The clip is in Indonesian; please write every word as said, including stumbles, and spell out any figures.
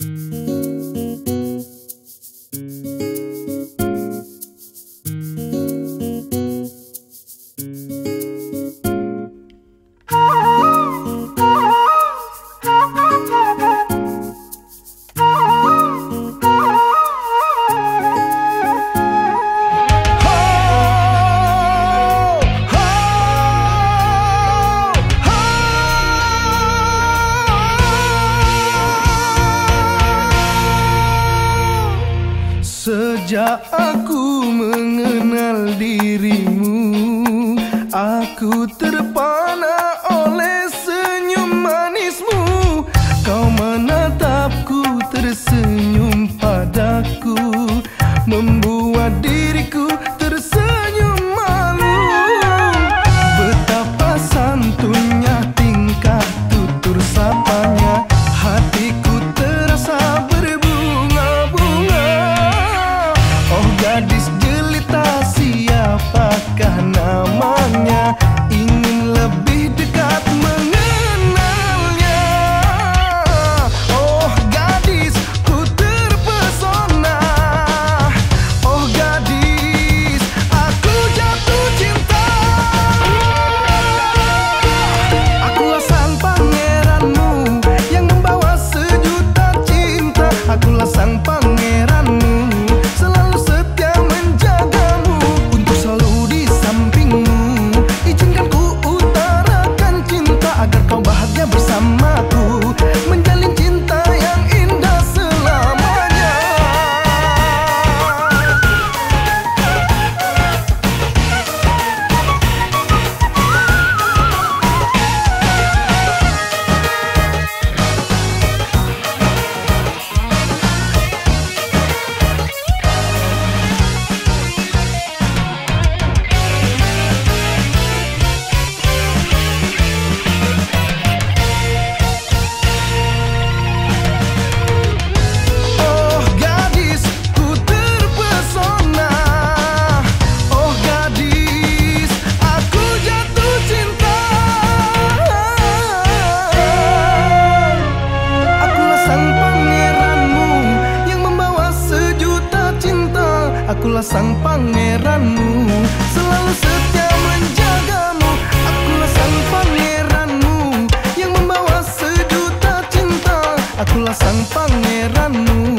Sejak aku mengenal dirimu, aku terpana oleh senyum manismu. Kau menatapku, tersenyum padaku, membuat diriku tersenyum malu. Betapa santunnya tingkah tutur sapanya, hatiku terasa berbunga-bunga. Oh gadis jelita, siapakah namanya? Ingin lebih dekat mengenalnya. Oh gadis, ku terpesona. Oh gadis, aku jatuh cinta. Akulah sang pangeranmu yang membawa sejuta cinta. Akulah sang pangeranmu, selalu setia menjagamu, untuk selalu di sampingmu. Izinkan ku utarakan cinta agar kau bahagia bersamaku, menjalin cinta yang indah selamanya. Oh gadis, ku terpesona. Oh gadis, aku jatuh cinta. Akulah sang pangeranmu yang membawa sejuta cinta. Akulah sang pangeranmu, selalu setia menjagamu. Akulah sang pangeranmu yang membawa sejuta cinta. Akulah sang pangeranmu.